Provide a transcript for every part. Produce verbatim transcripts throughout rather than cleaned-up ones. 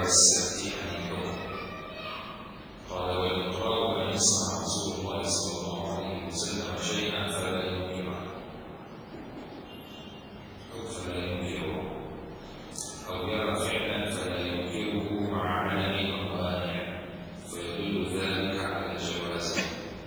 السبت حديثه قال والإقرار أن يصنع رسول الله صلى الله عليه وسلم شيئا فلا ينكره أو فلا ينكره أو يرى فعلا فلا ينكره مع عدم الموانع فيدل ذلك على جوازه.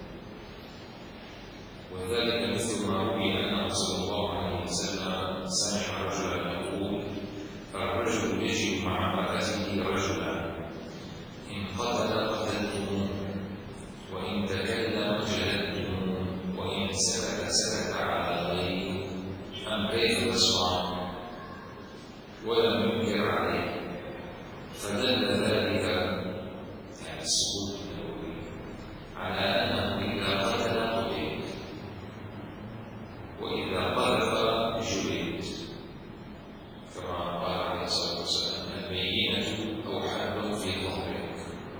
وذلك مثل ما روي أنه صلى الله عليه وسلم سمع رجلا يقول الرجل يجد مع امرأته رجلا إن قتل قتلتموه وإن تكلم جلدتموه وإن سكت سكت على غيره أم كيف تصنع ولم ينكر عليه فدل ذلك يعني السكوت النبوي على أنه إذا قتل قتل وإذا قذف جلد كما قال عليه الصلاة والسلام البينة أو حد في ظهرك.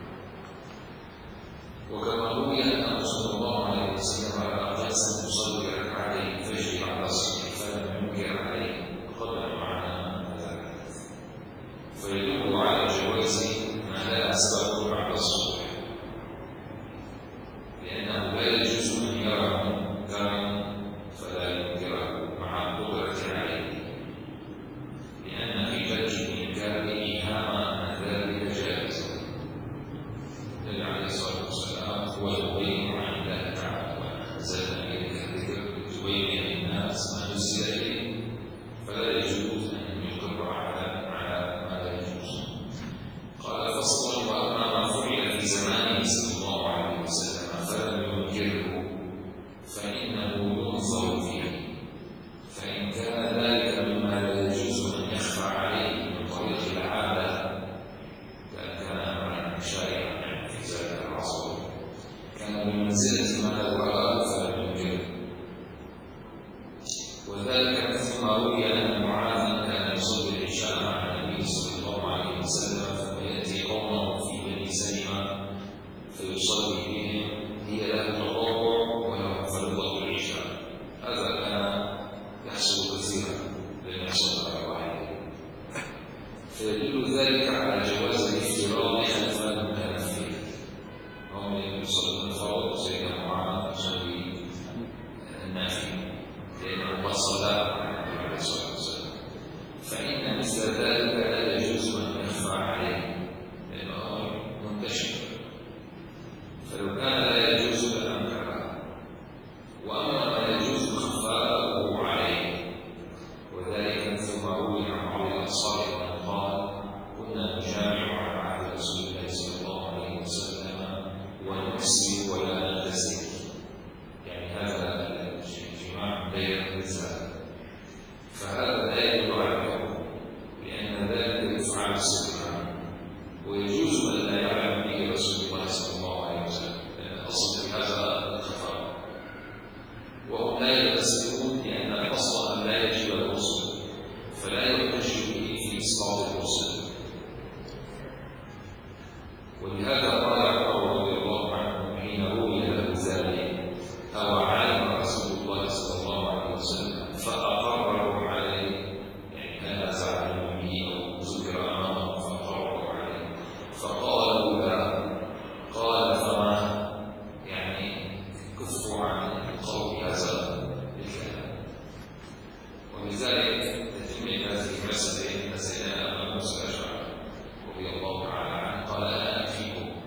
وكما روي أنه صلى الله عليه وسلم رأى قيسا يصلي ركعتي الفجر على الصبح فلم ينكر عليه قدر معنا ذلك فيدل على جواز ما لا أسباب بعد الصبح لأنه لا يجوز أن يرى منكرا فلا ينكره مع القدرة عليه لأن في ترك الإنكار إيهام أن ذلك جائز. النبي عليه الصلاة والسلام هو يبين عن الله تعالى وأنزلنا إليك الذكر لتبين للناس ما نزل إليه فلا يجوز أن يقر على على ما لا يجوز. قال فصل وأما ما فعل في زمانه صلى الله عليه وسلم فلم ينكره فإنه ينظر فيه فإن كان ذلك مما لا يجوز أن يخفى عليه من طريق العادة كأن كان أمرا شائعا في ذلك العصر كان بمنزلة ما لو رأى فلم ينكره. وذلك مثل ما روي أن معاذ كان يصلي العشاء مع النبي صلى الله عليه وسلم فيأتي قومه في بني سلمة فيصلي بهم هي له تطوع وله فريضة العشاء. هذا كان يحصل كثيرا لم يحصل على واحد فيدل ذلك على جواز الافتراض خلف المنافذ هم يصلون الفرض زي معاذ يصلي النافل لأنه قد صلى عليه الصلاة والسلام فإن مثل ذلك لا يجوز أن يخفى عليه لأنه منتشر فلو كان لا يجوز لأنكره. وأما ما يجوز خفاءه عليه وذلك مثل ما روي عن بعض الأنصار أنه قال كنا نجامع على عهد رسول الله صلى الله عليه وسلم ونكسي ولا نغتسل يعني هذا الجماع بين النساء فهذا لا يدل على الحكم لأن ذلك يفعل سرا ويجوز أن لا يعلم به رسول الله صلى الله عليه وسلم لأن الأصل في هذا الخفاء وهم لا يغتسلون لأن الأصل أن لا يجب الغسل فلا يحتج به في إسقاط الغسل. ولهذا قال عمر رضي الله عنه حين روي له ذلك أو علم رسول الله صلى الله عليه وسلم فأقرروا عليه يعني كان زعلوا به أو ذكر أمامه فأقرروا عليه فقالوا لا قال فما يعني كفوا عن القول هذا الكلام. ولذلك تتم هذه المسألة أن سيدنا أبا موسى الأشعري رضي الله تعالى عنه قال أنا أكفيكم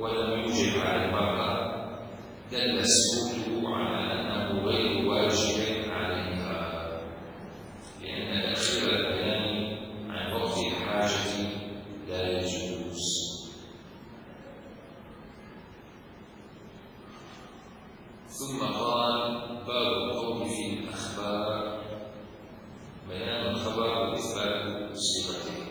ولم يوجب على المرأة دل سكوته على أنه غير واجب عليها، لأن تأخير البيان عن وقت الحاجة لا يجوز. ثم قال: باب القول في الأخبار، بيان الخبر وإثبات صيغته.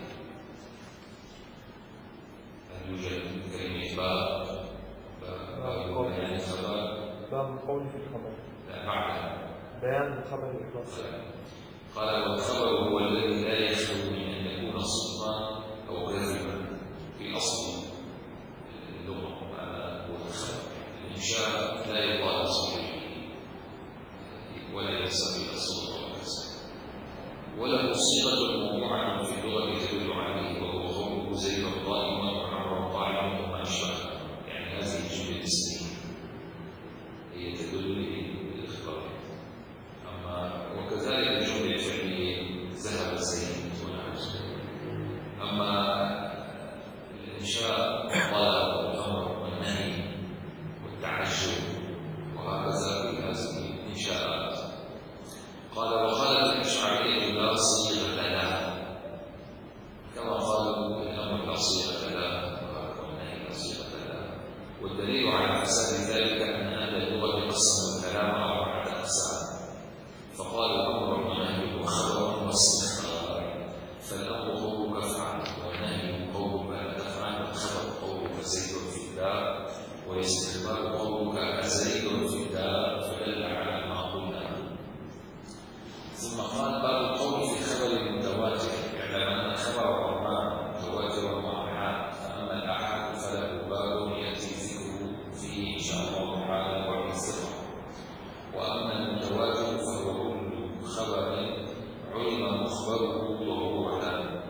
هل يوجد كلمة باب؟ باب بيان الخبر، باب القول في الخبر، لا بعدها بيان الخبر الإخلاص. قال: والخبر هو الذي لا يخلو من أن يكون صدقا أو كذبا في أصل اللغة. هذا هو الخبر. الإنشاء لا يقال صحيح ولا ينسب إلى الصدق والكذب، وله صيغة موضوعة في اللغة تدل عليه، وهو قوله زيد قائما وعمر قاعدا وما أشبهه. يعني هذه الجملة الاسمية هي تدل بالإخبار. أما وكذلك الجملة الفعلية ذهب زيد ونحو. أما الإنشاء الطلب والأمر والنهي والتعجب وهكذا في هذه الإنشاءات. قال: وقالت الأشعرية لا صيغة لها، كما قالوا الأمر لا صيغة لها والنهي لا صيغة لها. والدليل على فساد ذلك أن أهل اللغة قسموا الكلام أربعة أقسام، فقالوا الأمر والنهي وخبر واستخبار. فالأمر قولك افعل، والنهي قولك لا تفعل، والخبر قولك زيد في الدار، والاستخبار قولك أزيد في الدار، فدل على ما قلنا. ثم قال: باب القول في الخبر المتواتر. اعلم أن الخبر الرحمن متواتر وآحاد، فأما الآحاد فله باب يأتي ذكره فيه إن شاء الله تعالى وعلى الثقة. وأما المتواتر فهو كل خبر علم مخبره ضرورة.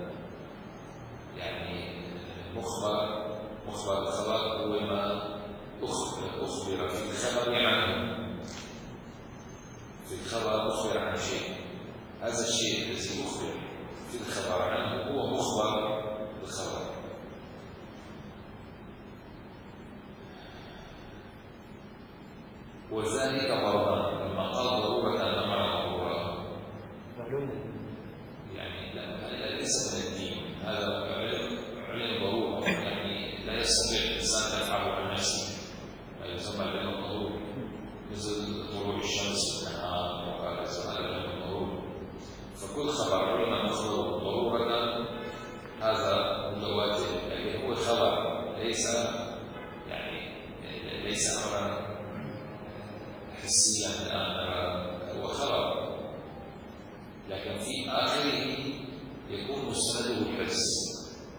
يعني مخبر مخبر الخبر هو ما أخبر, أخبر في الخبر عنه. في الخبر أخبر عن شيء، هذا الشيء الذي أخبر في الخبر عنه هو مخبر بالخبر. وذلك ضربان، لما قال ضرورة أمر ضرورة معلومة، يعني لا ليس من الدين، هذا علم علم ضرورة، يعني لا يستطيع الإنسان يفعله عن نفسه، ما يسمى العلم الضروري، مثل طلوع الشمس في النهار وهكذا، هذا العلم الضروري. فكل خبر علم مخبره ضرورة هذا متواتر، لكن هو خبر ليس يعني ليس أمرا حسيا الآن، هو خبر، لكن في آخره يكون مستنده الحس.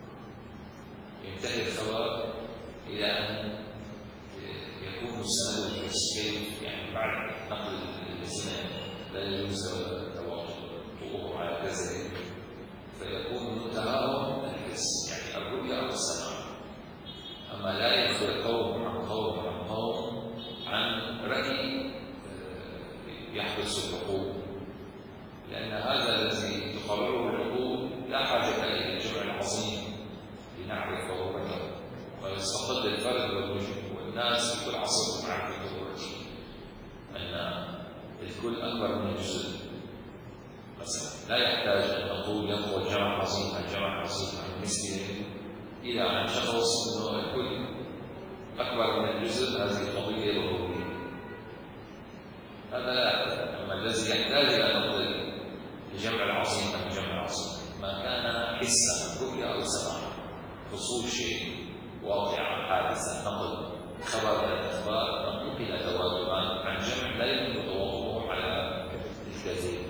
ينتهي الخبر إلى أن يكون مستنده الحس. كيف؟ يعني بعد نقل الاثنين لا يجوز توقفه على كذلك، فيكون منتهاه الحس، يعني الرؤيا أو السماع. أما لا يخبر قوم عن قوم عن قوم عن رأي يحدث العقول، لأن هذا الذي تقرره العقول لا حاجة إلى الجمع العظيم لنعرف ضرورته، ويستقل الفرد والناس في كل عصر معرفة ضرورته، أن الكل أكبر من الجزء. مثلا لا يحتاج أن نقول يقوى جمع عظيم عن جمع عظيم عن مثله إلى أن شخص أنه الكل أكبر من الجزء. هذه قضية ضرورية، هذا لا يحتاج. أما الذي يحتاج إلى نقل الجمع العظيم عن الجمع العظيم ما كان حسا رؤيا أو سماع، حصول شيء واقع حادثا، نقل خبر من الأخبار نقل تواترا عن جمع لا يمكن توقفه على الكثير.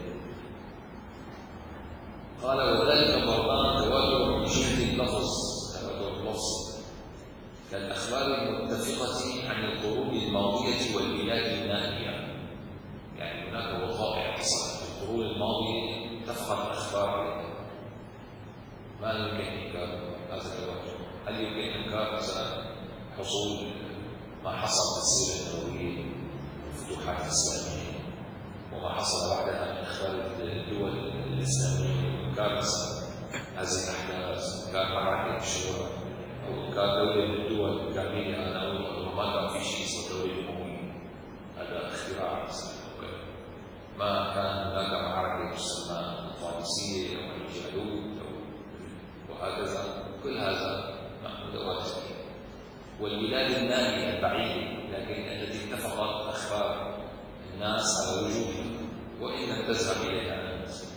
قال: وذلك ضربان تواتر من جهة اللفظ، تواتر اللفظ كالأخبار المتفقة عن القرون الماضية والبلاد الناهية. يعني هناك وقائع حصلت في القرون الماضية اتفقت الأخبار، ما يمكن إنكار هذا التواتر. هل يمكن إنكار مثلا حصول ما حصل في السيرة النبوية والفتوحات الإسلامية وما حصل بعدها من أخبار الدول الإسلامية، إنكار مثلا هذه الأحداث، إنكار معركة الشورى أو كان دولة من الدول كاملة أنا أقول ما كان في شيء اسمه دولة أموية، هذا اختراع ما كان هناك معركة تسمى القادسية أو الجالوت وهكذا، كل هذا متواتر. والبلاد النائية البعيدة لكن التي اتفقت أخبار الناس على وجودها وإن لم تذهب إليها الناس.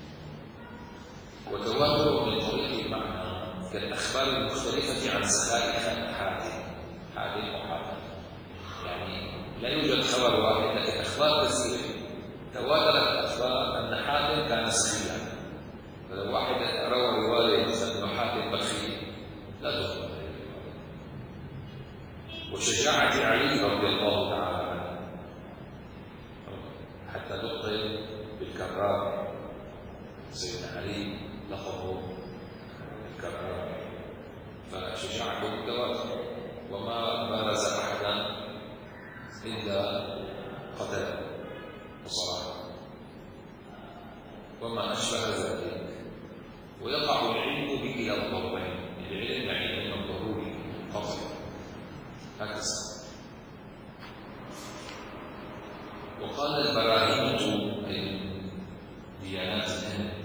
وتواتر من طريق المعنى كالأخبار المختلفة عن سخائف حاتم حاتم وحاتم، يعني لا يوجد خبر واحد لكن أخبار كثيرة تواترت الأخبار أن حاتم كان سخيا، فلو واحد روى رواية مثلا أن حاتم بخيل لا تقبل. وشجاعة علي رضي الله تعالى عنه حتى نقل بالكرار، سيدنا علي لقبه الكرار، فشجاعته متواتر وما بارز أحدا إلا قتله بصراحة وما أشبه ذلك. ويقع العلم بكلا الضربين، العلم يعني العلم الضروري قصد هكذا. وقال البراهينة من ديانات الهند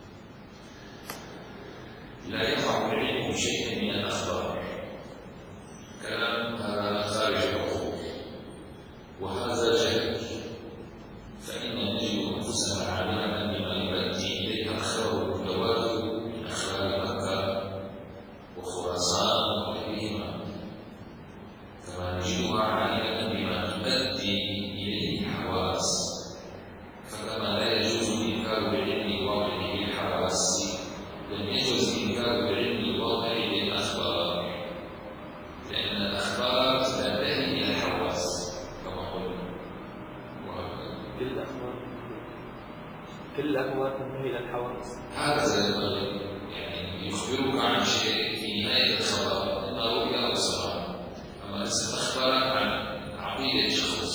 لا يقع العلم بشيء من الأخبار، كلام هذا خارج العقول وهذا جهل، فإن نجد أنفسنا عالما بما يؤدي إليه أخبار المتواتر من أخبار مكة وخراسان وغيرهما، كما نجدها عالما بما تؤدي إليه الحواس، فكما لا يجوز إنكار العلم الواقع بالحواس لم يجوز إنكار العلم الواقع بالأخبار، لأن الأخبار تنتهي إلى الحواس كما قلنا. كل الأخبار كل الأخبار تنتهي إلى الحواس. هذا ينبغي، يعني يخبرك عن شيء في نهاية الخبر إما رؤيا أو سماع، أما إذا أخبرك عن عقيدة شخص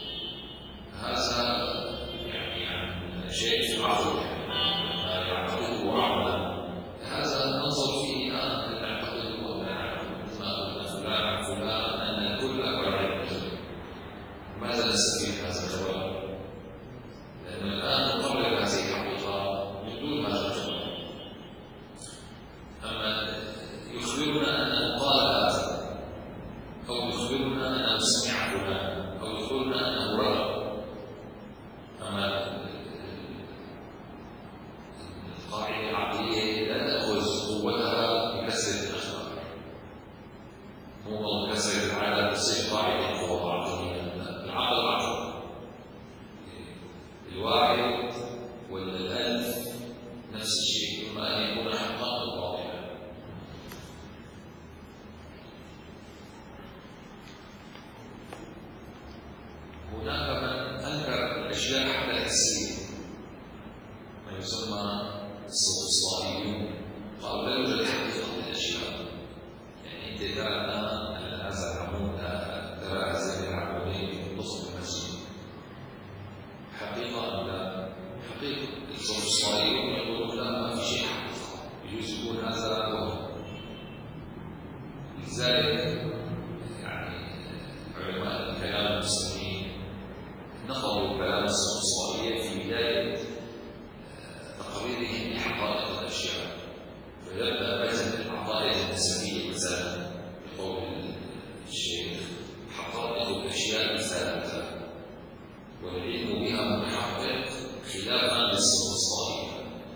هذا يعني عن شيء في العقل ما يعتقده عقلا، هذا ننظر فيه الآن هل نعتقده أو لا نعتقده، ما قلنا فلان عن فلان أن كل أخبار علم، ماذا نستفيد من هذا الخبر؟ لأن الآن نقرر هذه الحقيقة من دون هذا الخبر. أما يخبرنا أنه قال هذا أو يخبرنا أنه سمع فلان أو يخبرنا أنه رأى، أما القاعدة العقلية لا تأخذ قوتها بكسرة الأخبار، مو بكسرة العدد تصير قاعدة قوة عقلية، العقل عقل الواحد ولا الألف نفس الشيء، إما أن يكون حقا أو باطلا. هناك من أنكر الأشياء حتى الحسية، ما يسمى الصوصائيون، قالوا لا يوجد حقيقة للأشياء، يعني أنت ترى الآن أن هذا العمود ترى هذين العمودين في وسط المسجد حقيقة أم لا؟ حقيقة. الصوصائيون يقولون لا ما في شيء حقيقة، يجوز يكون هذا وهم. لذلك يعني علماء الكلام المسلمين نقلوا كلام الصوصائية في بداية تقريرهم لحقائق الأشياء، فيبدأ مثلا العقائد النسبية مثلا بقول الشيخ حقائق الأشياء ثابتة والعلم بها متحقق خلافا للصوصائية،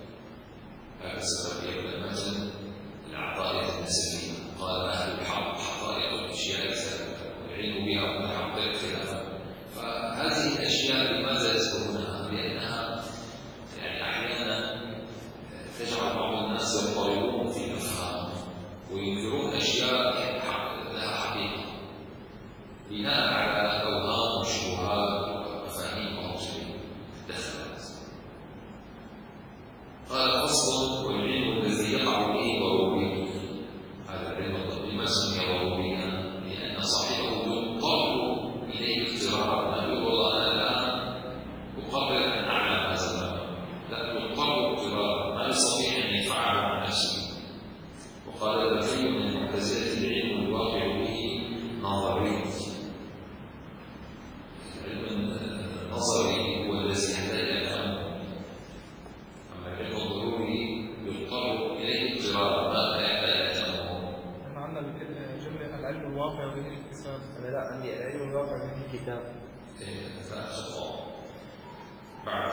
هكذا يبدأ مثلا العقائد النسبية، قال أهل الحق حقائق الأشياء ثابتة والعلم بها متحقق خلافا. فهذه الأشياء لماذا يذكرونها؟ لأنها يعني أحيانا تجعل بعض الناس يضطربون في الأفهام وينكرون أشياء لها حقيقة بناء على أوهام وشبهات ومفاهيم باطلة دخلت. قال فصل: والعلم الذي يقع به الواقع به الاكتساب. أنا لا عندي العلم الواقع به الكتاب. لا خطأ. بعد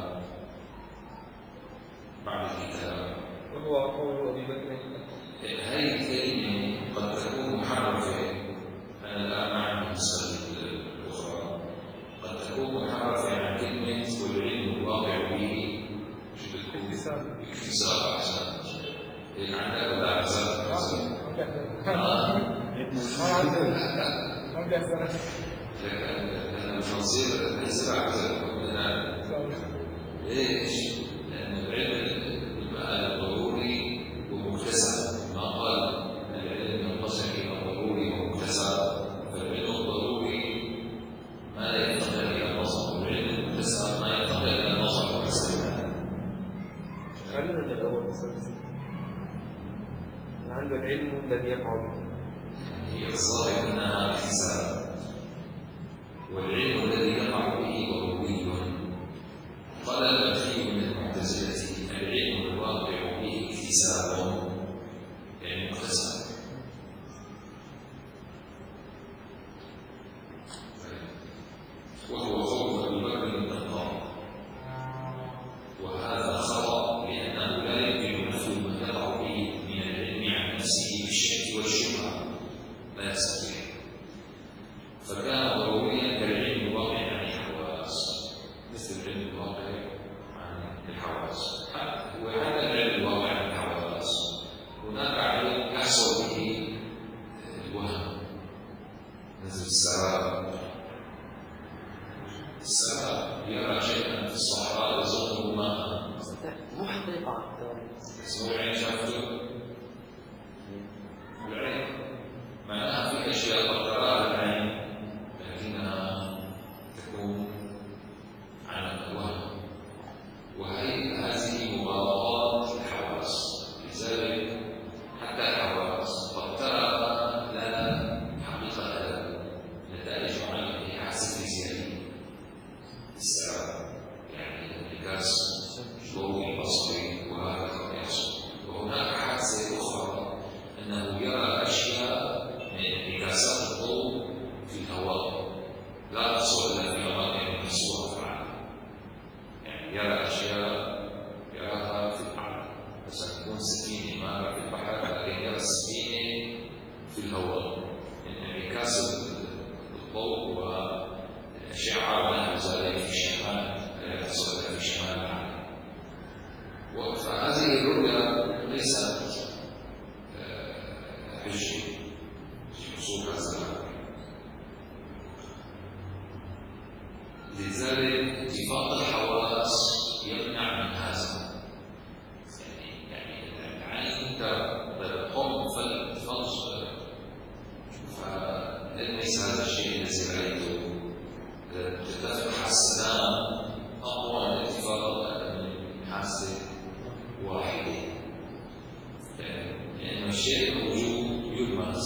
بعد الكتاب. وهو قول أبي بكر. هذه الكلمة قد تكون محرفة. أنا الآن أعلم المسألة الأخرى. قد تكون محرفة عن كلمة والعلم الواقع به اكتساب. اكتساب أحسن. إيه عندك ولا أحسن؟ أحسن. ما عندي أحسن. لأن التنصير ليس بعد ليش؟ لأن العلم المآل ضروري ومكتسب. ما قال العلم ينقسم إلى ضروري ومكتسب، فالعلم الضروري ما لا ينتقل إلى النظر، والعلم المكتسب ما ينتقل إلى النظر والاستدلال. خلينا الأول بس. عنده العلم الذي يقع به. هي الظاهر أنها اكتساب، والعلم الذي يقع به ضروري. قال البخاري من المعتزلة العلم الواقع به اكتساب، يعني مكتسب. وهو قول أبي بكر الطنطاوي، وهذا خطأ لأنه لا يمكن نفي ما يقع به من العلم عن نفسه بالشك والشبهة، لا يستطيع. فكان ضروريا كالعلم الواقع عن الحواس، مثل العلم الواقع عن الحواس. وهذا العلم الواقع عن الحواس هناك علم يحصل به الوهم، مثل السراب. السراب يرى شيئا في الصحراء يظنه ماء، مو حقيقة. اسمه العين شافته. العين معناها في أشياء قد تراها العين لكنها تكون على الوهم، وهي هذه مغالطات الحواس. لذلك حتى الحواس قد ترى لا حقيقة لها نتائج معينة هي حاسة فيزيائية. السبب يعني انعكاس ضوئي بصري، وهذا قد يحصل. وهناك حادثة أخرى أنه يرى أشياء من انعكاسات الضوء في الهواء لا تحصل إلا في أماكن محصورة في العالم. يعني يرى أشياء يراها في الأعلى، مثلا تكون سفينة مارة في البحر لكن يرى السفينة في الهواء من انعكاس الضوء والأشعة ونحو ذلك في الشمال، لا تحصل إلا في شمال العالم. فهذه الرؤيا ليست حجة في حصول هذا الأمر. لذلك اتفاق الحواس يمنع من هذا. يعني يعني العين تقوم فالفرج فليس هذا الشيء الذي رأيته. تفتح السلام أقوى من الاتفاق من حاسة واحدة، لأن الشيء الموجود يلمس.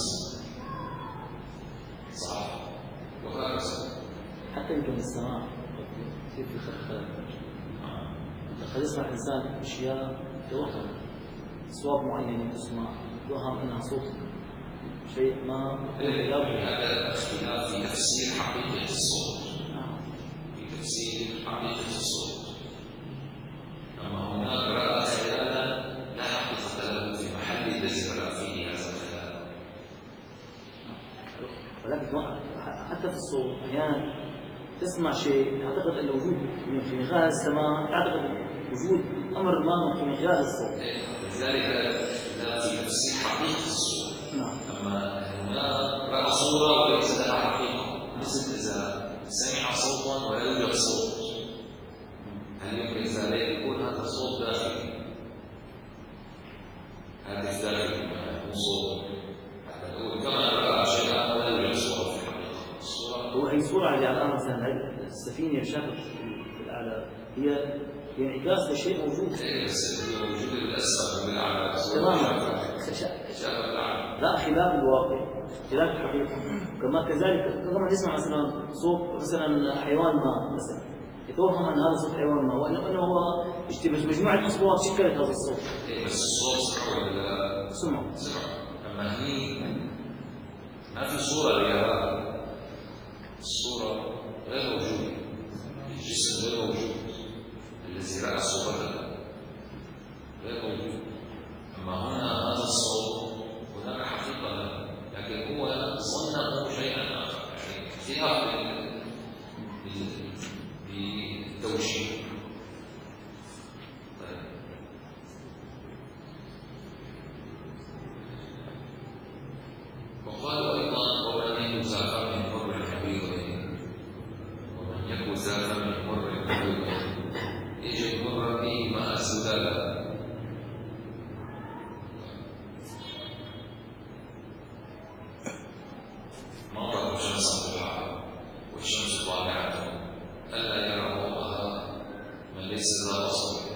صح؟ وهكذا حتى يمكن السماع كيف في خلق قد يسمع الإنسان أشياء توهم أصوات معينة تسمع يوهم أنها صوت شيء ما هذا اختلاف في تفسير حقيقة الصوت. في تفسير حقيقة الصوت. أما هناك رأى خيالا لا حقيقة له في محل الذي رأى فيه هذا الخيال. ولكن حتى في الصوت أحيانا تسمع شيء تعتقد أن وجود في غاز السماء، تعتقد وجود أمر ما في غاز الصوت. لذلك لا في تفسير حقيقة الصوت. نعم. أما هنا رأى صورة وليس لها حقيقة، مثل إذا سمع صوتا ولا يوجد صوت، هل يمكن ذلك يكون هذا الصوت داخلي؟ هذا داخلي مو صوت. حتى نقول كما رأى شيئا ولا يوجد صورة في الحقيقة. الصورة هو هي صورة على الآن مثلا السفينة شافت في الأعلى هي هي انعكاس لشيء موجود. بس الوجود الأسفل بالأعلى تماما. شاف الأعلى. لا خلاف الواقع، خلاف الحقيقة. كما كذلك كما نسمع مثلا صوت مثلا حيوان ما مثلا يتوهم ان هذا صوت حيوان ما وانه هو يشتبه مجموعة اصوات شكلت هذا الصوت. بس الصوت سمع ولا سمع. سمع. اما هي ما في صورة لليابان، الصورة غير موجودة، الجسم غير موجود، الذي رأى صورته غير موجود. أما هنا هذا الصوت هناك حقيقة له، لكن هو ظنه شيئا آخر، يعني اختلاف بالتوجيه. وقالوا أيضا ومن يكن زافا من مر حبيبين، ومن يكن زافا من مر حبيبين يجد مر فيه ماء سلالا. ما رأوا الشمس ضحاها والشمس طالعة ألا يرى ضوءها من ليس ذا بصر.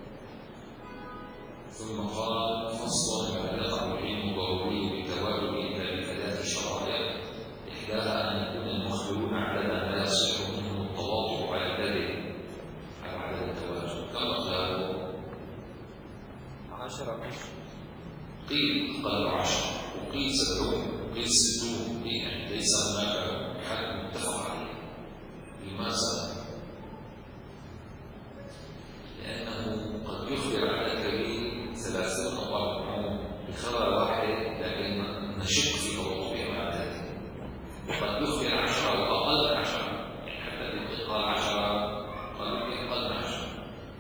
ثم قال فصل ما يقع العلم ضروري بتوالد إلا بثلاث شرائع، إحداها أن يكون المخبرون عدد ما يصح منه التواضع على عدده على عدد التواجد. كم قالوا؟ عشرة. قيل قال عشرة، وقيل سبعون، وقيل ستون، يعني ليس هناك حد متفق عليه. لماذا؟ لأنه قد يخبر عدد كبير ثلاثون أو أربعون بخبر واحد، لكن نشك في توضؤه مع ذلك. وقد يخبر عشرة أو أقل من عشرة، يعني حتى إذا قال عشرة قال يمكن أقل من عشرة،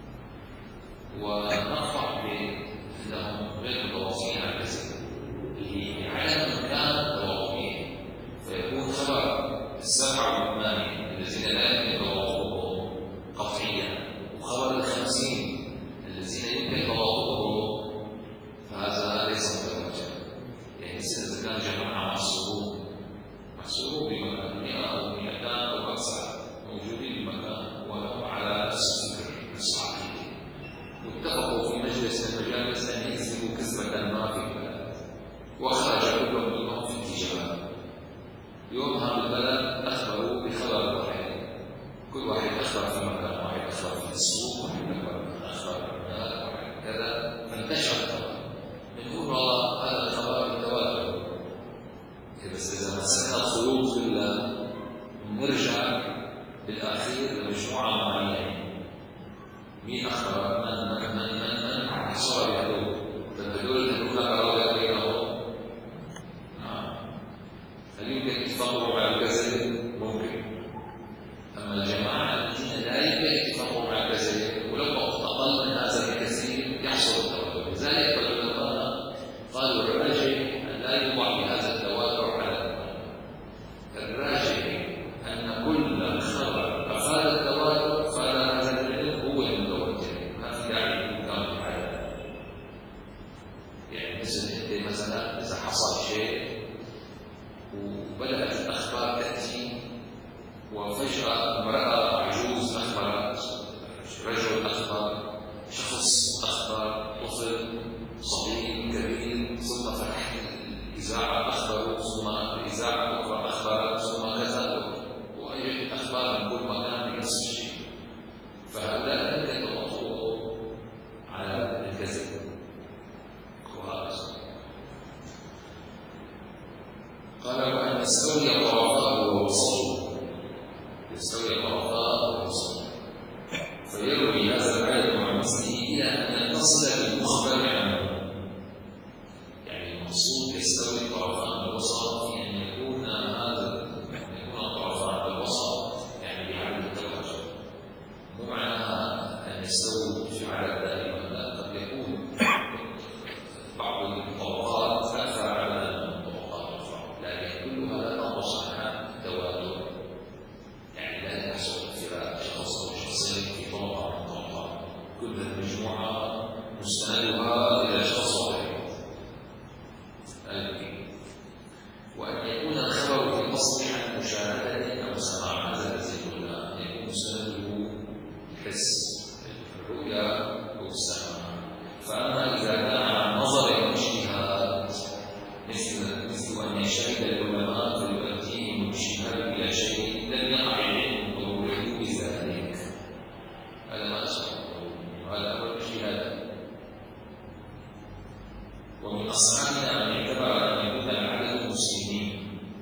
ونقطع بأنهم غير متواصلين على الكذب لعدم إمكان توضؤه، فيكون خبر السبعة والثمانية الذين لا يمكن توضؤهم قطعيا، وخبر الخمسين الذين يمكن توضؤه فهذا ليس متوجه. يعني إذا كان جماعة محصورون محصورون بمكان مئة أو مئتان أو أكثر موجودين بمكان وهم على نفس الفكر نفس العقيدة، واتفقوا في مجلس من المجالس أن يكسبوا كسبة ما في البلد، وخرج كل منهم في اتجاه. يومها بالبلد أخبروا بخبر واحد، كل واحد أخبر في مكان واحد، أخبر في السوق، واحد أخبر في هذا واحد كذا، فانتشر الخبر. بنقول والله هذا الخبر بالتواتر، بس إذا مسكنا الخيوط كلها نرجع بالأخير لمجموعة معينة. مين أخبر؟ من من من من من حصل بهدول؟ فالهدول هدول قرار بينهم. نعم. هل يمكن اتفاقهم على الكذب؟ ممكن. أما الجماعة الذين لا يمكن اتفاقهم على الكذب ولو أقل من هذا الكثير يحصل التواتر. لذلك العلماء قالوا الراجح أن لا يوضع بهذا التواتر على الأمة. الراجح أن كل خبر أفاد التواتر فهذا العلم هو المتواتر، ما في داعي للإمكان بهذا. يعني مثل مثلا إذا حصل شيء وبدأت الأخبار تأتي وفجأة امرأة عجوز أخبرت، رجل أخبر، شخص أخبر، طفل صغير كبير، ثم فتحت الإذاعة أخبروا، ثم الإذاعة أخرى أخبرت، ثم كذا، وأجد أخبار من كل مكان بنفس الشيء. فهؤلاء يمكن توقفوا على الكذب وهذا. قال وأن يستوي الطرفاء والوسط، يستوي الطرفاء والوسط، فيروي هذا العدد مع مثله إلى أن يتصل بالمخبر عنه. يعني المقصود يستوي الطرفان والوسط في أن يكون هذا أن يكون الطرفان والوسط يعني بعدد التوجه، مو معناها أن يستووا في عدد دائما، لا، قد يكون بعض الطبقات أكثر عددا من الطبقات الأخرى، لكن كلها لا تنقص عنها التواتر. يعني لا يحصل اختلاف شخص أو شخصين في طبقة من الطبقات، كل المجموعة مستندها إلى شخص واحد. وأن يكون الخبر في الأصل عن مشاهدة أو سماع، هذا الذي قلنا أن يكون سنده الحس، الرؤيا أو السماع. فأما إذا كان عن نظر اجتهاد مثل مثل أن يشهد العلماء فيؤديهم الاجتهاد إلى شيء لم يقع العلم ضروره بذلك، هذا ما أسمع، هذا أمر اجتهاد. ومن أصحابنا من اعتبر أن يكون العدد مسلمين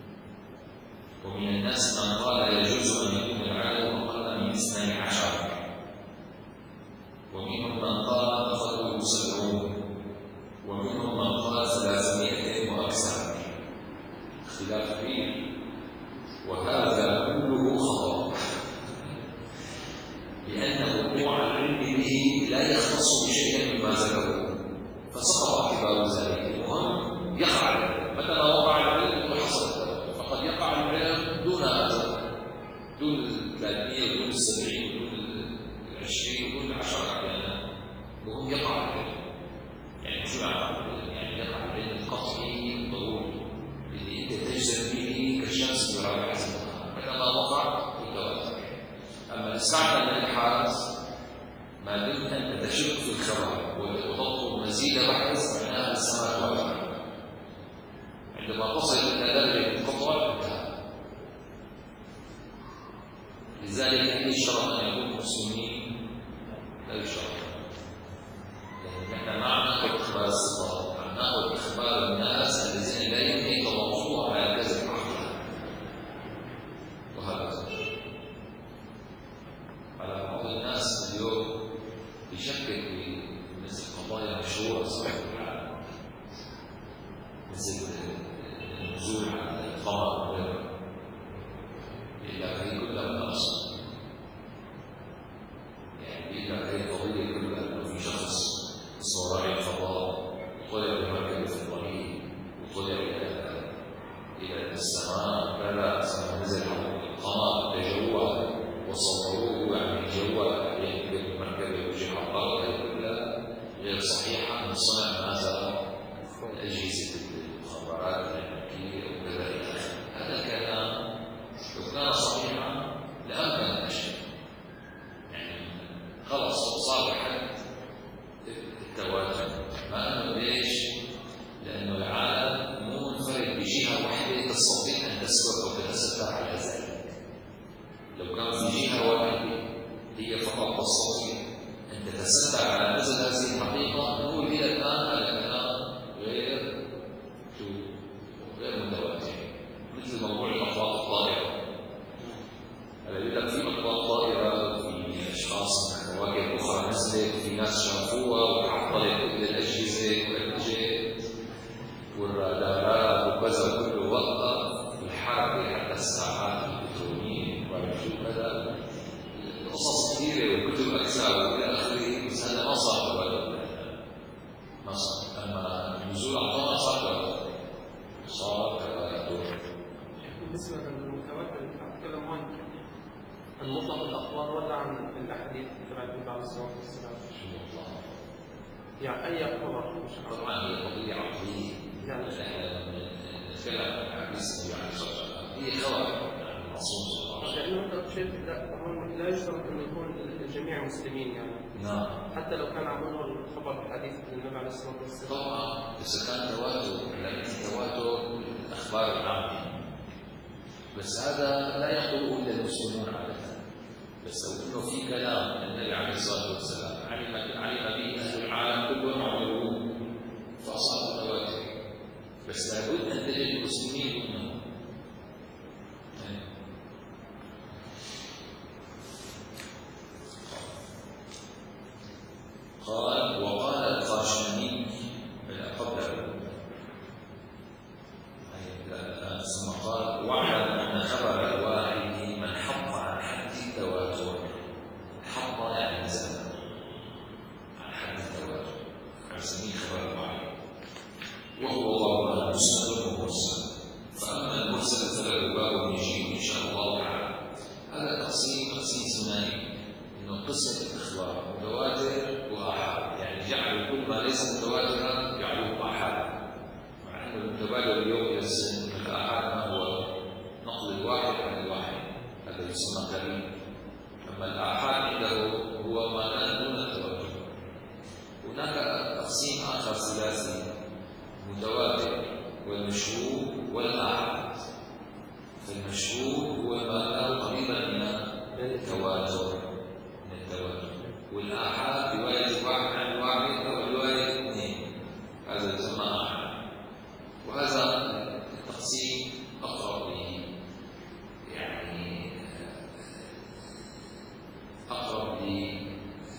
استعمل الابحاث ما دمت انت تشك في الخبر وتطلب مزيد بحث معناها السماء والارض. عندما تصل الى درجه القطع انتهى. لذلك هل يشترط ان يكونوا مسلمين؟ لا يشترط. لان نحن ما عم ناخذ اخبار الصفات، عم ناخذ اخبار الناس الذين لا يمكن تواصلهم على كذب عقلها. وهكذا. على بعض الناس اليوم بيشكك في مثل قضايا مشهوره صارت في العالم، مثل النزول على القمر وغيرها، الا هي كلها من الاصل. يعني الا هي القضيه كلها انه في شخص اسمه راعي الفضاء وطلع بمركبه في الطريق وطلع الى الى السماء، بلى ثم نزل على القمر تجول وصوروه عم يتجول ينقل المركبه وجه على الارض. هي كلها غير صحيحه من صنع ماذا؟ اجهزه المخابرات الامريكيه وكذا الى اخره. هذا الكلام لو كان صحيحا لامكن الاشياء. يعني خلص صار حد التواتر. ما انه ليش؟ لانه العالم مو منفرد بجهه واحده تستطيع ان تسبق وتتستر على ذلك. لو كان في جهه واحده هي فقط تستطيع ان تتستر على نزل هذه الحقيقه، نقول الى الان هذا كلام غير غير متواتر. مثل موضوع الاطواق الطائره. هلا يقول لك في اطواق طائره في اشخاص من كواكب اخرى نزلت وفي ناس شافوها وتعطلت كل الاجهزه والاجهزه والرادارات وكذا كله وقف والحركه حتى الساعات الالكترونيه وشو كذا قصص كثيره وكتب اكثر والى اخره. بس هذا ما صار تواتر. ما صار. اما النزول على القمر صار تواتر. صار تواتر. بالنسبه للمتواتر نتكلم هون عن مطلق الاخبار ولا عن الاحاديث تبع النبي عليه الصلاه والسلام؟ يعني اي خبر طبعا هي قضيه عقليه. يعني نتكلم عن احاديث النبي عليه الصلاه والسلام هي خبر عن المعصوم صلى الله عليه وسلم. لانه انت شايف لا لا يشترط انه يكون الجميع مسلمين يعني. نعم. حتى لو كان عمله الخبر الحديث النبي عليه الصلاه والسلام. طبعا اذا كان تواتر، لان التواتر الاخبار العامه. بس هذا لا يقوله الا المسلمون عاده. بس لو انه في كلام النبي عليه الصلاه والسلام علم علم به اهل العالم كلهم عملوه فاصبح متواتر. بس لابد ان تجد المسلمين منهم. قال وقال الخاشمي قبله ثم قال واعلم ان خبر الواحد من حط عن حد التواتر. حط يعني نزل عن حد التواتر، نسميه خبر الواحد. وهو الله مسند ومرسل. فاما المرسل فله باب يجيب ان شاء الله تعالى. هذا تقسيم تقسيم ثنائي، انه قسم الاخبار متواتر واحاد، يعني جعلوا كل ما ليس متواترا جعلوه احاد. مع انه المتبادر اليوم الى السن الاحاد ما هو نقل الواحد عن الواحد، هذا يسمى قريب. اما الاحاد عنده هو ما كان دون التواتر. هناك تقسيم اخر ثلاثي، متواتر والمشهور والاحاد. فالمشهور هو ما كان قريبا من التواتر من التواتر، والاحاد روايه واحد عن واحد او روايه اثنين، هذا يسمى احاد. وهذا التقسيم اقرب لي، يعني اقرب لي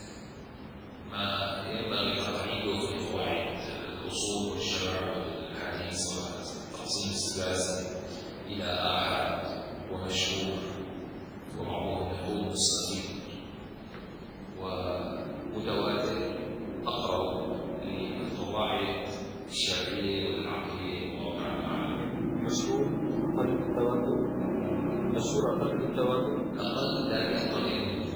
ما ينبغي تقعيده في القواعد الاصول والشرع والحديث والتقسيم السياسي الى احاد ومشهور، وبعضهم يقول مستفيد، ومتواتر اقرب للقواعد الشرعيه والعقليه والواقع المعنوي. مشهور اقل من التواتر. مشهور اقل من التواتر. اقل لكن قليل.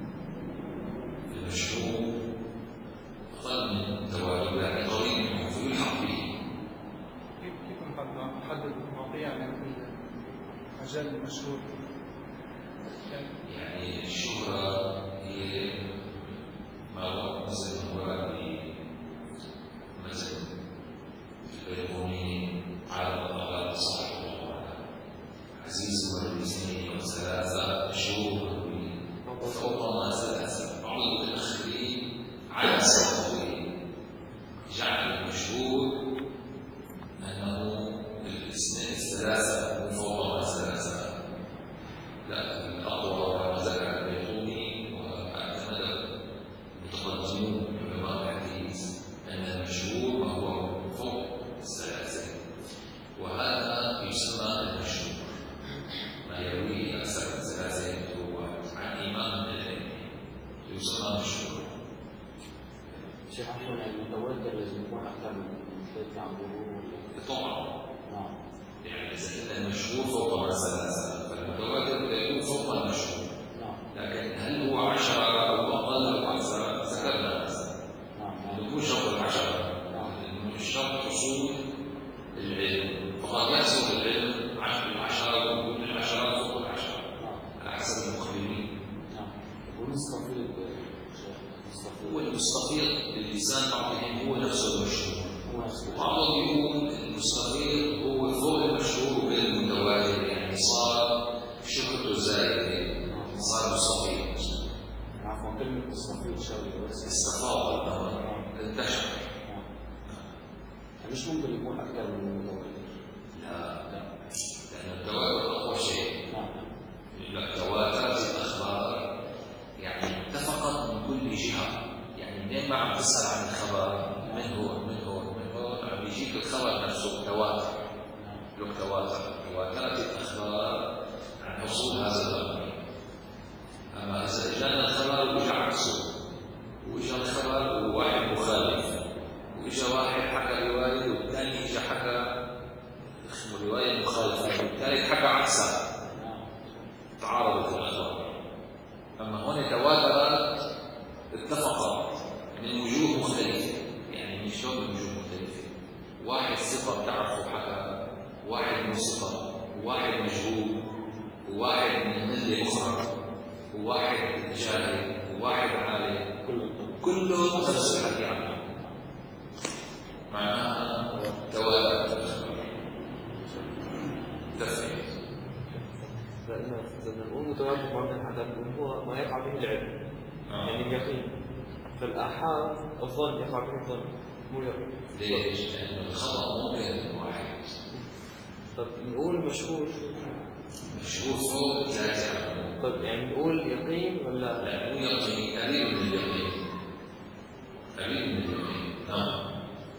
المشهور اقل من التواتر لكن قريب منه في الحق به. كيف كيف نحدد المواضيع من المجال المشهور؟ يعني الشهرة هي ما هو مثل المراد مثل البيروني على الأقل صاحب الله عزيز والاثنين والثلاثة شهور فوق ما ثلاثة بعض المتأخرين على سبب جعل المشهور أنه الاثنين الثلاثة فوق ما ثلاثة لا الأقوى كما ذكر البيروني واعتمد متقدمون علماء الحديث أن المشهور ما هو فوق الثلاثة وهذا يسمى المشهور ما يرويه أكثر من ثلاثة رواة عن إمام من العلم يسمى مشهور. شيخ أحمد المتواتر لازم يكون أكثر من ثلاثة عم بيقولوا طبعا نعم يعني إذا كان المشهور فوق ما ثلاثة فالمتواتر يكون فوق المشهور نعم لكن هل هو عشرة أو أقل أو أكثر ذكرنا هذا نعم يكون شرط العشرة لأنه الشرط حصول العلم فقد يحصل العلم العشرة ويكون العشرة فوق العشرة على حسب المخبرين. نعم والمستفيض شيخ هو المستفيض للإنسان بعضهم هو نفسه المشهور هو نفسه وبعضهم يقول المستفيض هو فوق المشهور بالمتواتر يعني صار شهرته زايدة صار مستفيض. عفوا كلمة مستفيض شوية بس استفاض الأمر انتشر. مش ممكن يكون أكثر من المتواتر. لا لا لأن التواتر أقوى شيء. نعم لا تواترت الأخبار يعني اتفقت من كل جهة يعني منين ما عم تسأل عن الخبر من هو من هو من هو عم يجيك الخبر نفسه تواتر لك تواتر تواترت الأخبار عن حصول هذا الأمر. أما إذا جاءنا الخبر وجا عكسه وجا الخبر وواحد مخالف وإجا واحد حكى رواية والثاني إجا حكى رواية مخالفة والثالث حكى عكسها تعارضت الأخبار. أما هون تواترت اتفقت من وجوه مختلفة يعني من شلون من وجوه مختلفة واحد ثقة بتعرفه حكى واحد مو ثقة وواحد مجهول وواحد من ملة أخرى وواحد جاهل وواحد عالم كله نفس الحكي عنه معناها تواترت الأخبار. تفرق لأن نقول متواتر بعض الحدث هو ما يقع به العلم يعني اليقين فالآحاد الظن يقع به الظن مو يقين. ليش؟ لأن الخطأ ممكن واحد. طب نقول مشهور مشهور فوق ثلاثة. طب يعني نقول يقين ولا لا مو يقين قريب من اليقين قريب من اليقين. نعم.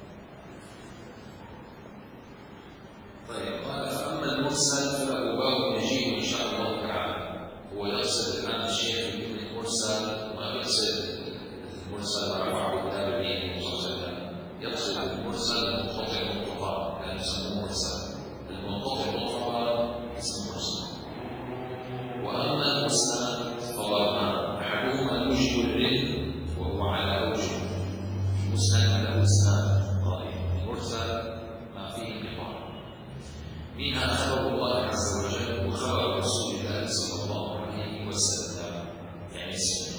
طيب قال فأما المرسل فله باب نجيب إن شاء الله تعالى. هو يقصد الآن الشيخ بكلمة المرسل ما يقصد المرسل رفعه التابعين صلى الله عليه وسلم يقصد المرسل المنقطع المطلقا كان يسموه مرسل المنقطع المطلقا اسمه مرسل. وأما المسند فضربان أحدهما وجه العلم وهو على وجه المسند له إسناد قائم المرسل ما فيه انقطاع منها خبر الله عز وجل وخبر رسول الله صلى الله عليه وسلم يعني السنة.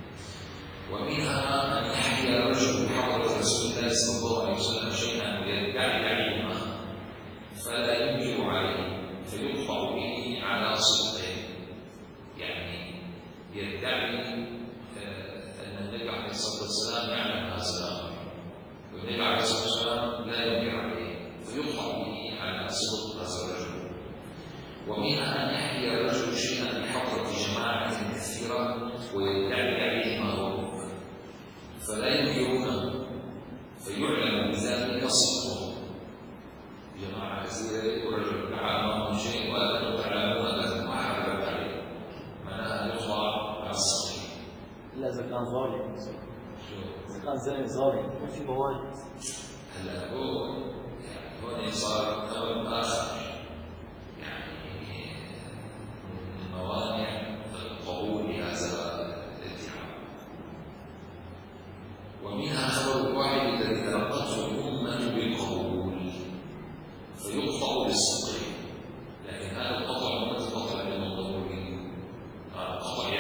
ومنها أن يحيى رجل بحضرة رسول الله صلى الله عليه وسلم شيئا ويدعي علما فلا ينكر عليه فيقطع به على صدقه يعني يدعي أن النبي عليه الصلاة والسلام يعلم هذا الأمر والنبي عليه الصلاة والسلام لا ينكر عليه فيقطع به على صدق هذا الرجل. ومنها أن يحيى الرجل شيئا بحضرة جماعة كثيرة ويدعي علمه فلا ينكرونه فيعلم بذلك صدقه. جماعة كثيرة ورجل دعا أمامهم شيء وأنتم تعلمون أنكم ما حرمت عليه معناها يطلع على الصدق. إلا إذا كان ظالم إذا كان زين ظالم ما في موانع. هلا هو يعني هون صار أمر آخر يعني من موانع القبول بهذا الادعاء. ومنها خبر الواحد الذي تلقته الأمة بالقبول فيقطع بالصدق لكن هذا القطع مثل قطع من الضروري قطع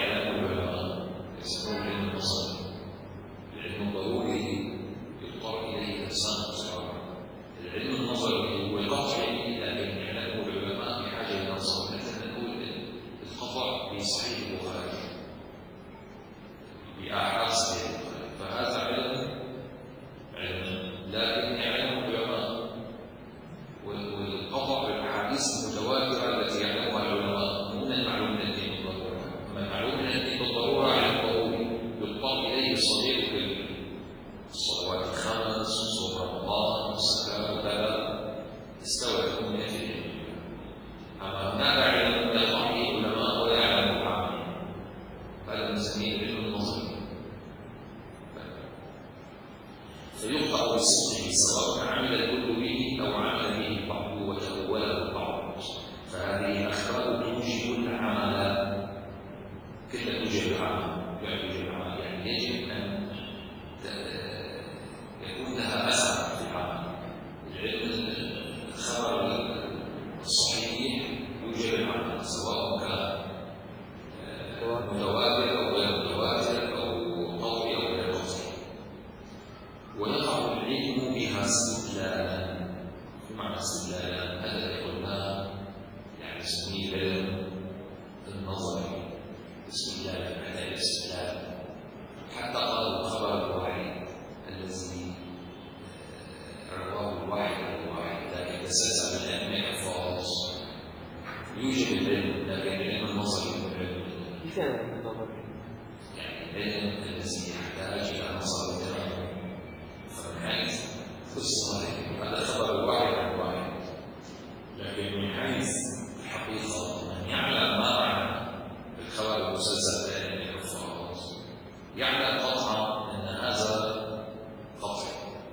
أساسا من الأئمة الفاضل يوجد العلم، لكن العلم النظري هو العلم. كيف يعني العلم النظري؟ يعني العلم الذي يحتاج إلى نظر تمام. فمن حيث قصة هذا خبر واحد عن واحد، لكن من حيث الحقيقة من يعلم ما معنى الخبر المسلسل بين الكفار يعلم قطعا أن هذا قطع،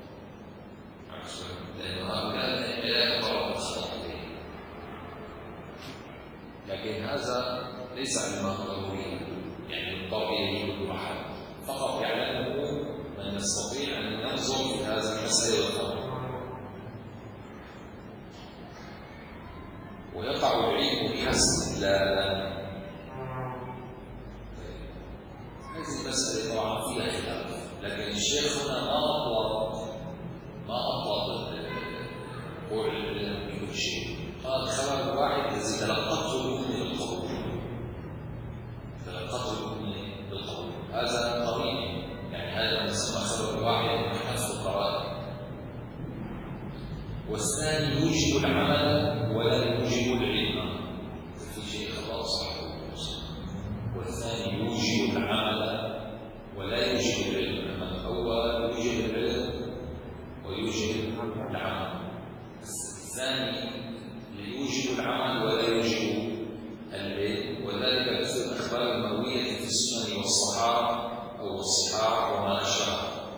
لأن هؤلاء لا يقرأ الخطأ إليه، لكن هذا ليس علما ضروريا يعني بالضبط يجب الواحد فقط يعلمه من يستطيع أن ينظر في هذا المسألة والخبر، ويقع العلم بها استدلالا. هذه المسألة طبعا فيها خلاف، لكن الشيخ هنا ما أطلق ما أطلق قول العلم بكل شيء، قال خبر واحد الذي تلقته الأمة بالقبول، تلقته الأمة بالقبول هذا قريب، يعني هذا يسمى خبر واحد من حيث القرائن. والثاني يوجب العمل ولا يوجب العلم، في شيء خطأ صحيح. والثاني يوجب العمل ولا يوجب العلم، أما الأول يوجب العلم ويوجب العمل، الثاني يوجب العمل ولا يوجب العلم، وذلك بسبب الأخبار المروية في السنن والصحاح أو الصحاح وما أشبه.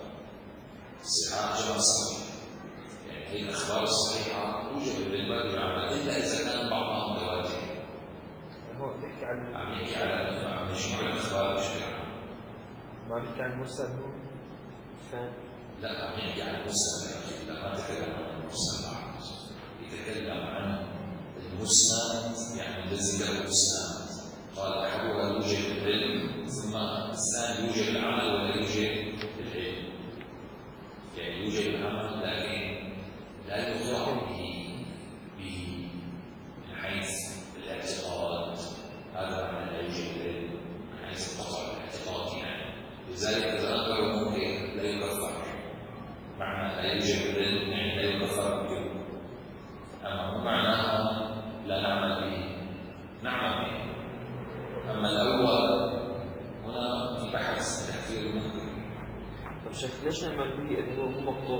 الصحاح جمع صحيح، يعني هي الأخبار الصحيحة توجب العلم والعمل إلا إذا كان بعضها متواتر. هو بيحكي عن عم يحكي على عم يجمع الأخبار بشكل عام. ما بيحكي عن المرسل هو فاهم؟ لا عم يحكي عن المسند، لا ما تكلم عن المرسل، يتكلم عن المسند يعني الذي له اسناد. قال احدها يوجد العلم، ثم الثاني يوجد العمل ولا يوجد العلم، يعني يوجد العمل لكن لا يطلق به به من حيث الاعتقاد، هذا معنى لا يوجد العلم من حيث القطع الاعتقاد يعني. لذلك اذا انكر ممكن لا يكفر، معنى لا يوجد العلم يعني لا يكفر به، أما هو معناها لا نعمل به، نعمل به. أما الأول هنا في بحث تكفير المنكر. طب شيخ ليش نعمل به إذا هو مو مقطوع؟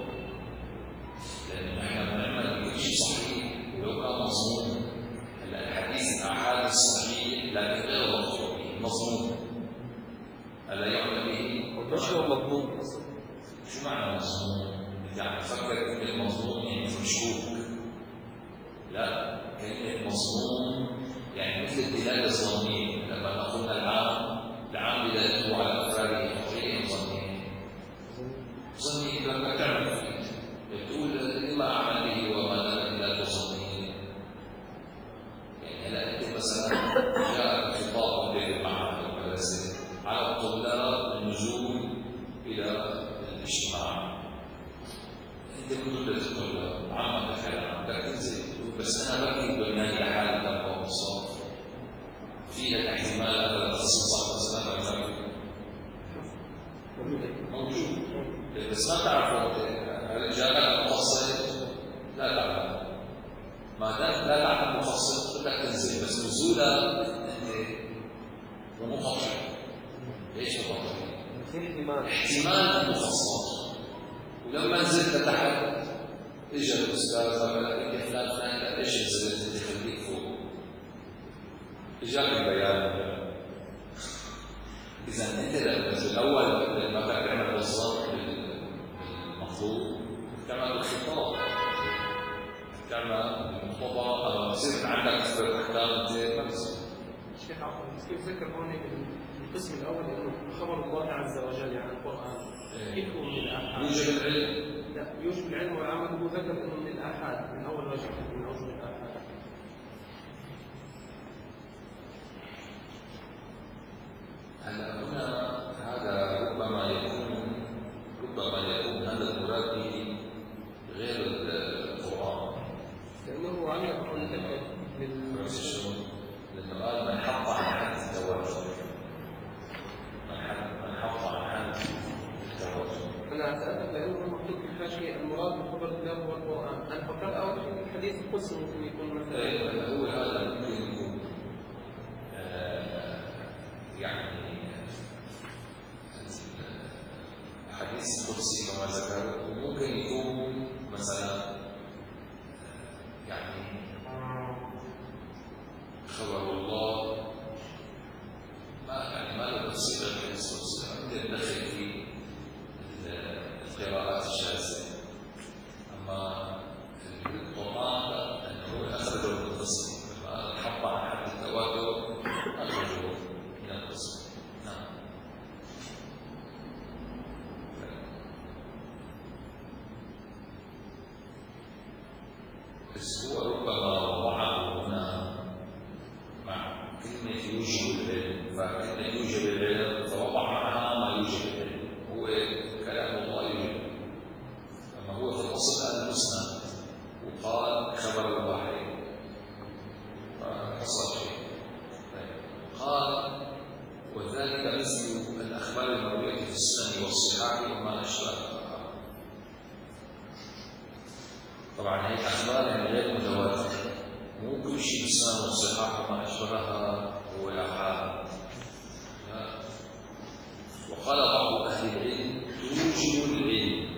لأن إحنا بنعمل بكل شيء صحيح ولو كان مظلوم. هلا الحديث الآحاد الصحيح لكن غير مقطوع به مظلوم، ألا يعمل به؟ ليش هو مضمون أصلا؟ شو معنى مظلوم؟ إذا عم تفكر كلمة مظلوم يعني مشكوك. لا، كلمة مظلوم يعني مثل الدلالة الظنية، لما نقول العام العام دلالته على أفراده حقيقية ظنية. ظنية لما تعمل فيه بتقول لما أعمل به وما دام دلالته ظنية. يعني هلا أنت مثلا جاء خطاب بين المعهد والمدرسة على الطلاب النزول إلى الاجتماع. أنت بتقول للطلاب عامة الكلام بدك تنزل، بس أنا بكتب برنامج لحالي تبع الصف فيها الاحتمال هذا التصنيف مثلا مثلا موجود، بس ما تعرفوا الرجال المفصل لا تعرف، ما دام لا تعرف المفصل بدك تنزل، بس نزولها أنت ومقطع. ليش مقطع؟ احتمال احتمال مفصل، ولما نزلت لتحت اجى الاستاذ قال لك انت فلان فلان ليش نزلت انت خليك فوق؟ اجاك البيان. اذا انت الاول لما بدك تعمل بالظبط المطلوب تعمل بالخطاب، تعمل بالمقتضى، لما يصير عندك اثبات احكام انت نفسك. شيخ عفوا بس كيف ذكر هون القسم الاول انه خبر الله عز وجل يعني القران كيف هو من الاحاد؟ يوجد العلم، لا يوجب العلم والعمل، هو ذكر انه من الاحاد من اول وجه من اوجه الاحاد. هلا هنا هذا ربما يكون ربما يكون هذا المراد به غير القرآن، لانه هو عم يقول لك لأنه قال من حط عن حد التواتر، من حط عن حد التواتر. انا سالتك لانه مكتوب في الحاشيه المراد بخبر الله هو القران، انا فكرت اول شيء الحديث الحديث القدسي ممكن يكون مثلا هو هذا ممكن يكون آه يعني الحديث القدسي كما ذكر، وممكن يكون مثلا يعني خبر الله ما يعني ما له تفسير الحديث القدسي، ممكن ندخل في القراءات الشاذة. أما القرآن أنه أخرجه من القسم، الحق عن حد التواتر أخرجه من القسم. نعم. بس هو ربما وضعه هنا مع كلمة يوجب العلم، فكلمة يوجب العلم فوضع معها ما يوجب العلم، هو كلام الله يوجب. أما هو في الأصل المسند وقال خبر الواحد فحصل شيء. قال وذلك مثل الأخبار المروية في السنن والصحاح وما أشبهها. طبعا هي أخبار يعني غير متواترة، مو كل شيء في السنن والصحاح وما أشبهها هو الآحاد. وقال بعض أهل العلم توجب العلم،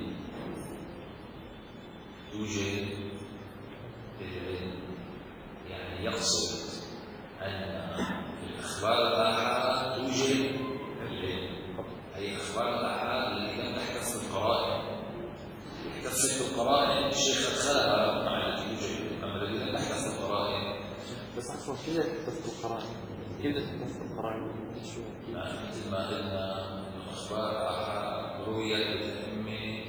توجب العلم يعني يقصد أن الأخبار الآحاد توجب العلم، هي أخبار الآحاد التي لم تحتفظ بالقرائن. تحتفظ بالقرائن الشيخ أدخلها مع التي توجب، أما الذي لم تحتفظ بالقرائن بس عفوا كيف تحتفظ بالقرائن؟ كيف تحتفظ بالقرائن؟ مثل ما قلنا الأخبار آحاد رويت بالأئمة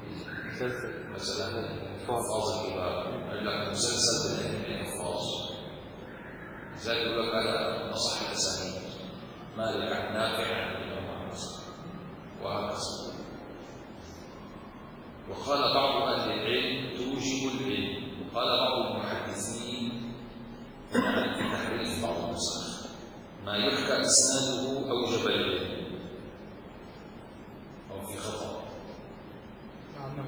مثلا الحفاظ الكبار، قال لك مسلسل بالأئمة الحفاظ، لذلك يقول لك هذا أصح الأسانيد، مالك عن نافع عن الإمام مسلم وهكذا. وقال بعض أهل العلم توجب العلم، وقال بعض المحدثين يعني في تحريف بعض النسخ ما يحكى إسناده أوجب العلم أو في خطأ. ما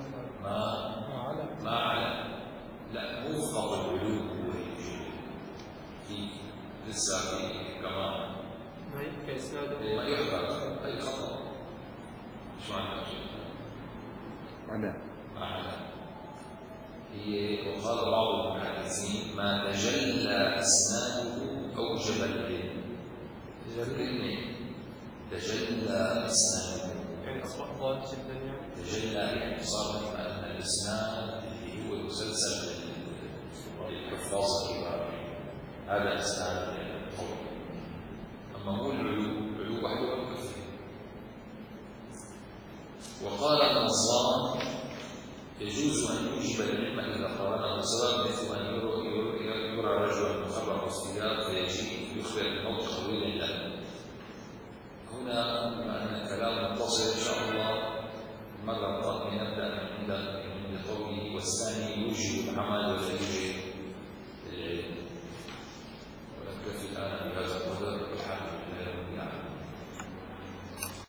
ما على لا مو فقط العلو هو يوجب، في لسه في كمان ما يحكى إسناده ما يحكى أي خطأ. شو معنى على على هي وقال بعض المحدثين ما تجلى إسناده أوجب العلم. تجلى تجلى إسناده يعني أصبح ضال جدا، يعني تجلى يعني صار مثل أن الإسناد اللي هو المسلسل للحفاظ الكبار هذا إسناد قوي. أما مو العلو، العلو وحده لم يكفي. وقال النظام يجوز أن يوجب العلم إذا قارنه سبب، مثل أن يرى رجلا مخرق الصياد فيجيء يخبر الموت خويلا له. هنا بما أن الكلام متصل إن شاء الله المرة القادمة نبدأ من عند قوله والثاني يوجب العمل ولا يوجب